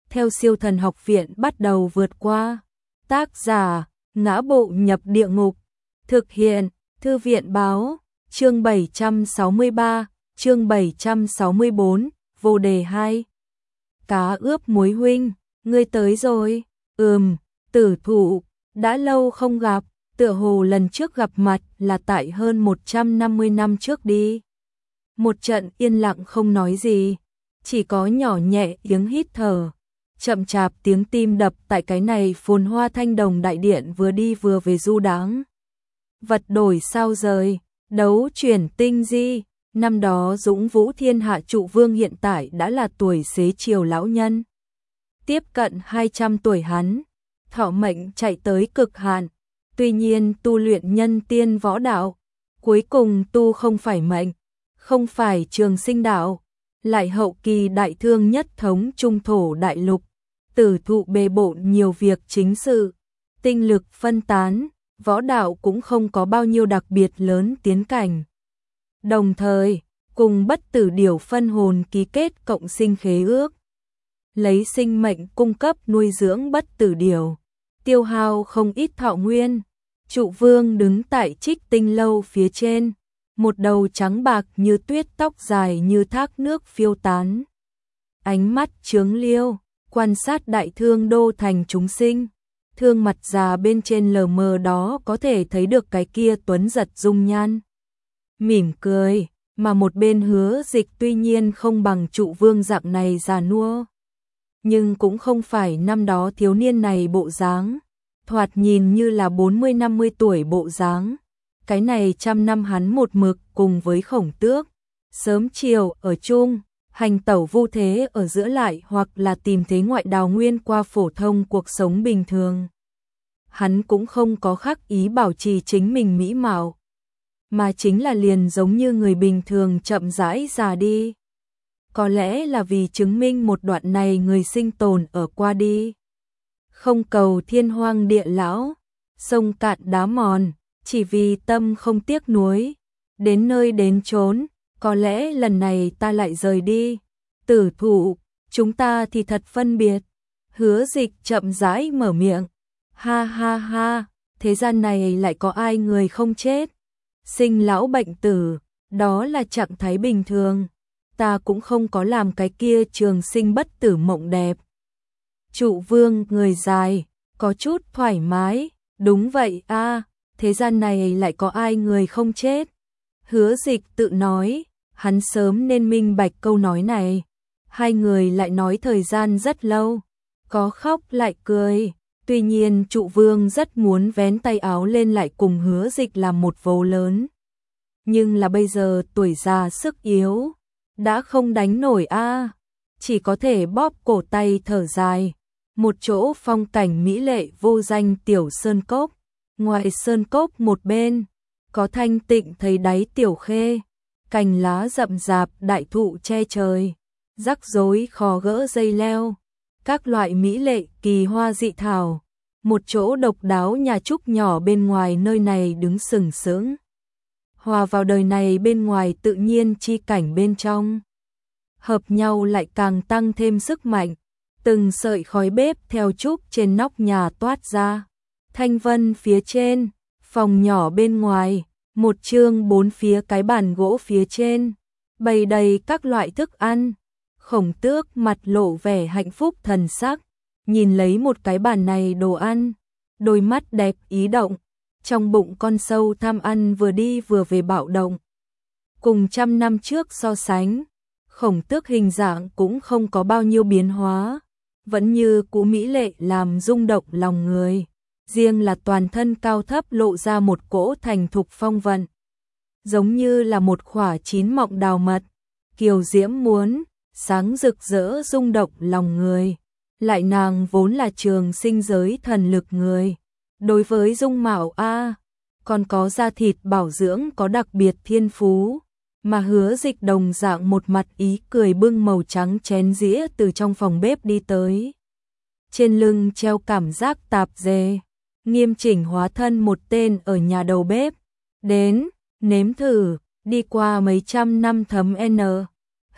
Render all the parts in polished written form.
theo Siêu Thần Học Viện bắt đầu vượt qua. Tác giả, Ngã Bộ Nhập Địa Ngục. Thực hiện, Thư viện Báo. Chương 763, chương 764, vô đề 2. Cá ướp muối huynh, ngươi tới rồi. Tử Thụ, đã lâu không gặp, tựa hồ lần trước gặp mặt là tại hơn 150 năm trước đi. Một trận yên lặng không nói gì, chỉ có nhỏ nhẹ tiếng hít thở, chậm chạp tiếng tim đập tại cái này phồn hoa thanh đồng đại điện vừa đi vừa về du đãng. Vật đổi sao rời, đấu chuyển tinh di, năm đó dũng vũ thiên hạ trụ vương hiện tại đã là tuổi xế chiều lão nhân. Tiếp cận 200 tuổi hắn, thọ mệnh chạy tới cực hạn, tuy nhiên tu luyện nhân tiên võ đạo, cuối cùng tu không phải mệnh, không phải trường sinh đạo, lại hậu kỳ đại thương nhất thống trung thổ đại lục. Tử Thụ bề bộn nhiều việc chính sự, tinh lực phân tán, võ đạo cũng không có bao nhiêu đặc biệt lớn tiến cảnh. Đồng thời, cùng bất tử điểu phân hồn ký kết cộng sinh khế ước, lấy sinh mệnh cung cấp nuôi dưỡng bất tử điểu, tiêu hao không ít thọ nguyên. Trụ vương đứng tại Trích Tinh lâu phía trên, một đầu trắng bạc như tuyết, tóc dài như thác nước phiêu tán. Ánh mắt chướng liêu, quan sát đại thương đô thành chúng sinh, thương mặt già bên trên lờ mờ đó có thể thấy được cái kia tuấn giật dung nhan. Mỉm cười, mà một bên Hứa Dịch tuy nhiên không bằng Trụ vương dạng này già nua, nhưng cũng không phải năm đó thiếu niên này bộ dáng, thoạt nhìn như là 40-50 tuổi bộ dáng. Cái này trăm năm hắn một mực cùng với Khổng Tước, sớm chiều ở chung, hành tẩu vô thế ở giữa lại hoặc là tìm thế ngoại đào nguyên qua phổ thông cuộc sống bình thường. Hắn cũng không có khắc ý bảo trì chính mình mỹ mạo, mà chính là liền giống như người bình thường chậm rãi già đi. Có lẽ là vì chứng minh một đoạn này người sinh tồn ở qua đi. Không cầu thiên hoang địa lão, sông cạn đá mòn, chỉ vì tâm không tiếc nuối, đến nơi đến chốn, có lẽ lần này ta lại rời đi. Tử Thụ, chúng ta thì thật phân biệt. Hứa Dịch chậm rãi mở miệng. Ha ha ha, thế gian này lại có ai người không chết. Sinh lão bệnh tử, đó là trạng thái bình thường. Ta cũng không có làm cái kia trường sinh bất tử mộng đẹp. Trụ vương người dài, có chút thoải mái. Đúng vậy a, thế gian này lại có ai người không chết. Hứa Dịch tự nói, hắn sớm nên minh bạch câu nói này. Hai người lại nói thời gian rất lâu, có khóc lại cười. Tuy nhiên Trụ vương rất muốn vén tay áo lên lại cùng Hứa Dịch làm một vố lớn. Nhưng là bây giờ tuổi già sức yếu, đã không đánh nổi a, chỉ có thể bóp cổ tay thở dài. Một chỗ phong cảnh mỹ lệ vô danh tiểu sơn cốc, ngoài sơn cốc một bên, có thanh tịnh thấy đáy tiểu khê, cành lá rậm rạp đại thụ che trời, rắc rối khó gỡ dây leo, các loại mỹ lệ kỳ hoa dị thảo. Một chỗ độc đáo nhà trúc nhỏ bên ngoài nơi này đứng sừng sững, hòa vào đời này bên ngoài tự nhiên chi cảnh bên trong, hợp nhau lại càng tăng thêm sức mạnh. Từng sợi khói bếp theo trúc trên nóc nhà toát ra, thanh vân phía trên, phòng nhỏ bên ngoài, một chương bốn phía cái bàn gỗ phía trên, bày đầy các loại thức ăn. Khổng Tước mặt lộ vẻ hạnh phúc thần sắc, nhìn lấy một cái bàn này đồ ăn, đôi mắt đẹp ý động, trong bụng con sâu tham ăn vừa đi vừa về bạo động. Cùng trăm năm trước so sánh, Khổng Tước hình dạng cũng không có bao nhiêu biến hóa, vẫn như cũ mỹ lệ làm rung động lòng người, riêng là toàn thân cao thấp lộ ra một cỗ thành thục phong vận, giống như là một khỏa chín mọng đào mật, kiều diễm muốn, sáng rực rỡ rung động lòng người. Lại nàng vốn là trường sinh giới thần lực người, đối với dung mạo a, còn có da thịt bảo dưỡng có đặc biệt thiên phú. Mà Hứa Dịch đồng dạng một mặt ý cười bưng màu trắng chén dĩa từ trong phòng bếp đi tới. Trên lưng treo cảm giác tạp dề, nghiêm chỉnh hóa thân một tên ở nhà đầu bếp. Đến, nếm thử, đi qua mấy trăm năm thấm N.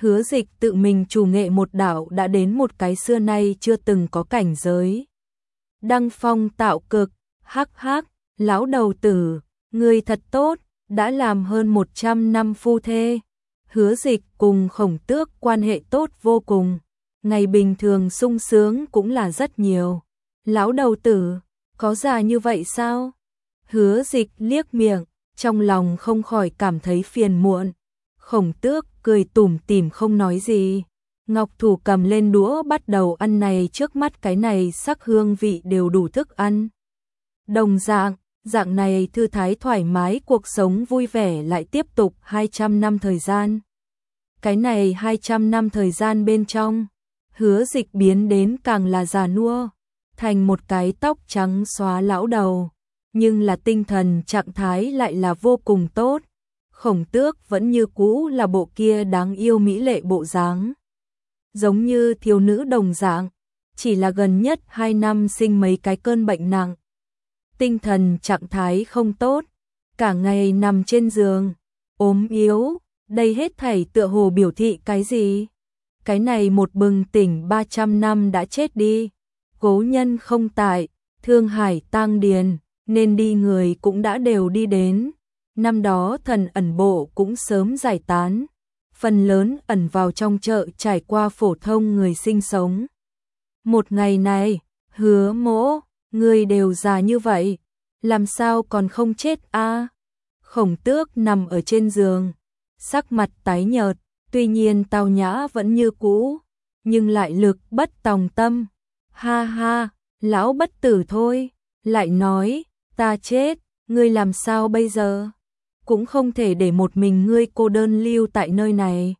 Hứa Dịch tự mình chủ nghệ một đạo đã đến một cái xưa nay chưa từng có cảnh giới. Đăng phong tạo cực, hắc hắc, lão đầu tử, ngươi thật tốt, đã làm hơn 100 năm phu thê. Hứa Dịch cùng Khổng Tước quan hệ tốt vô cùng, ngày bình thường sung sướng cũng là rất nhiều. Lão đầu tử, có già như vậy sao? Hứa Dịch liếc miệng, trong lòng không khỏi cảm thấy phiền muộn. Khổng Tước cười tủm tỉm không nói gì. Ngọc Thủ cầm lên đũa bắt đầu ăn này, trước mắt cái này sắc hương vị đều đủ thức ăn. Đồng dạng này thư thái thoải mái, cuộc sống vui vẻ lại tiếp tục 200 năm thời gian. Cái này 200 năm thời gian bên trong, Hứa Dịch biến đến càng là già nua, thành một cái tóc trắng xóa lão đầu, nhưng là tinh thần trạng thái lại là vô cùng tốt. Khổng Tước vẫn như cũ là bộ kia đáng yêu mỹ lệ bộ dáng, giống như thiếu nữ đồng dạng, chỉ là gần nhất 2 năm sinh mấy cái cơn bệnh nặng. Tinh thần trạng thái không tốt, cả ngày nằm trên giường, ốm yếu, đây hết thảy tựa hồ biểu thị cái gì? Cái này một bừng tỉnh 300 năm đã chết đi, cố nhân không tại, Thương Hải tang điền, nên đi người cũng đã đều đi đến. Năm đó thần ẩn bộ cũng sớm giải tán, phần lớn ẩn vào trong chợ trải qua phổ thông người sinh sống. Một ngày này, Hứa Mỗ, người đều già như vậy, làm sao còn không chết a? Khổng Tước nằm ở trên giường, sắc mặt tái nhợt, tuy nhiên tao nhã vẫn như cũ, nhưng lại lực bất tòng tâm. Ha ha, lão bất tử thôi, lại nói, ta chết, ngươi làm sao bây giờ? Cũng không thể để một mình ngươi cô đơn lưu tại nơi này.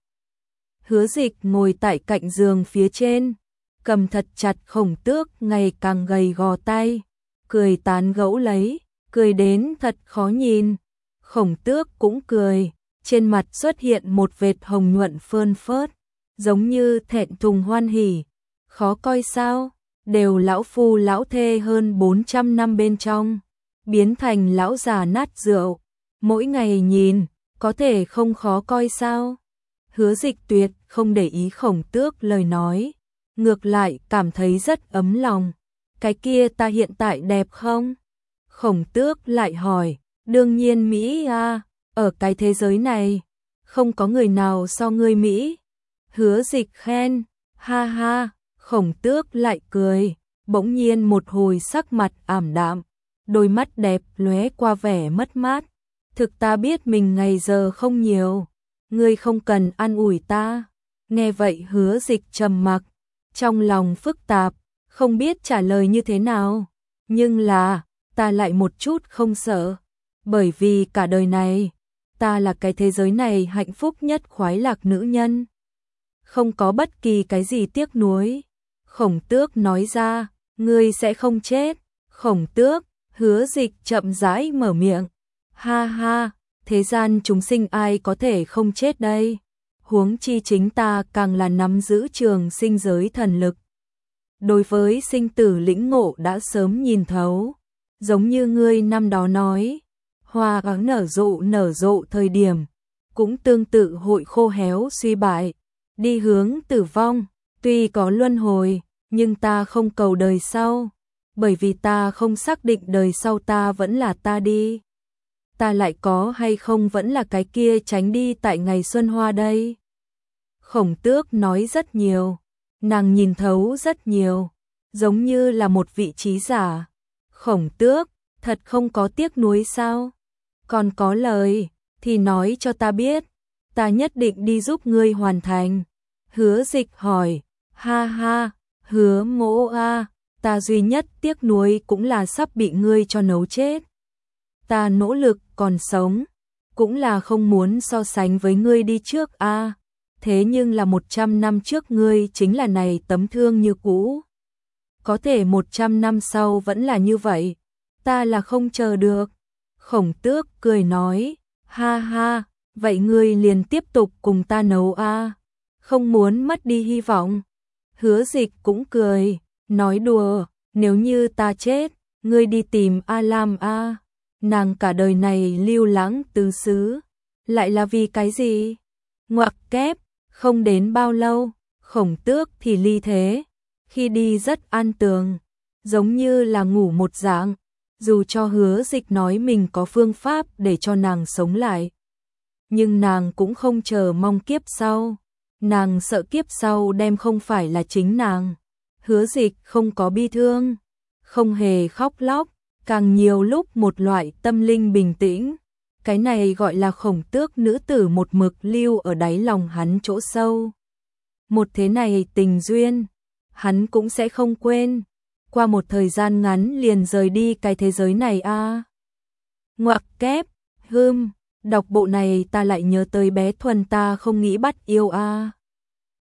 Hứa Dịch ngồi tại cạnh giường phía trên, cầm thật chặt Khổng Tước ngày càng gầy gò tay, cười tán gẫu lấy, cười đến thật khó nhìn. Khổng Tước cũng cười, trên mặt xuất hiện một vệt hồng nhuận phơn phớt, giống như thẹn thùng hoan hỉ. Khó coi sao? Đều lão phu lão thê hơn 400 năm bên trong, biến thành lão già nát rượu, mỗi ngày nhìn, có thể không khó coi sao? Hứa Dịch tuyệt không để ý Khổng Tước lời nói, ngược lại cảm thấy rất ấm lòng. Cái kia ta hiện tại đẹp không? Khổng Tước lại hỏi, đương nhiên Mỹ a, ở cái thế giới này, không có người nào so ngươi Mỹ. Hứa Dịch khen, ha ha, Khổng Tước lại cười, bỗng nhiên một hồi sắc mặt ảm đạm, đôi mắt đẹp lóe qua vẻ mất mát. Thực ta biết mình ngày giờ không nhiều, ngươi không cần an ủi ta. Nghe vậy Hứa Dịch trầm mặc, trong lòng phức tạp, không biết trả lời như thế nào. Nhưng là, ta lại một chút không sợ, bởi vì cả đời này, ta là cái thế giới này hạnh phúc nhất khoái lạc nữ nhân. Không có bất kỳ cái gì tiếc nuối. Khổng Tước nói ra, ngươi sẽ không chết. Khổng Tước, Hứa Dịch chậm rãi mở miệng. Ha ha, thế gian chúng sinh ai có thể không chết đây? Huống chi chính ta càng là nắm giữ trường sinh giới thần lực. Đối với sinh tử lĩnh ngộ đã sớm nhìn thấu, giống như ngươi năm đó nói, hoa gắng nở rộ thời điểm, cũng tương tự hội khô héo suy bại, đi hướng tử vong. Tuy có luân hồi, nhưng ta không cầu đời sau, bởi vì ta không xác định đời sau ta vẫn là ta đi. Ta lại có hay không vẫn là cái kia tránh đi tại ngày xuân hoa đây. Khổng Tước nói rất nhiều, nàng nhìn thấu rất nhiều, giống như là một vị trí giả. Khổng Tước, thật không có tiếc nuối sao? Còn có lời, thì nói cho ta biết, ta nhất định đi giúp ngươi hoàn thành. Hứa Dịch hỏi, ha ha, Hứa Mỗ a, ta duy nhất tiếc nuối cũng là sắp bị ngươi cho nấu chết. Ta nỗ lực còn sống, cũng là không muốn so sánh với ngươi đi trước a. Thế nhưng là 100 năm trước ngươi chính là này tấm thương như cũ. Có thể 100 năm sau vẫn là như vậy, ta là không chờ được. Khổng Tước cười nói, ha ha, vậy ngươi liền tiếp tục cùng ta nấu a, không muốn mất đi hy vọng. Hứa Dịch cũng cười, nói đùa, nếu như ta chết, ngươi đi tìm A Lam a. Nàng cả đời này lưu lãng tứ xứ, lại là vì cái gì? Ngoặc kép, Không đến bao lâu, Khổng Tước thì ly thế, khi đi rất an tường, giống như là ngủ một dạng, dù cho Hứa Dịch nói mình có phương pháp để cho nàng sống lại. Nhưng nàng cũng không chờ mong kiếp sau, nàng sợ kiếp sau đem không phải là chính nàng. Hứa Dịch không có bi thương, không hề khóc lóc, càng nhiều lúc một loại tâm linh bình tĩnh. Cái này gọi là Khổng Tước nữ tử một mực lưu ở đáy lòng hắn chỗ sâu. Một thế này tình duyên, hắn cũng sẽ không quên. Qua một thời gian ngắn liền rời đi cái thế giới này a. Ngoặc kép, đọc bộ này ta lại nhớ tới bé Thuần ta không nghĩ bắt yêu a.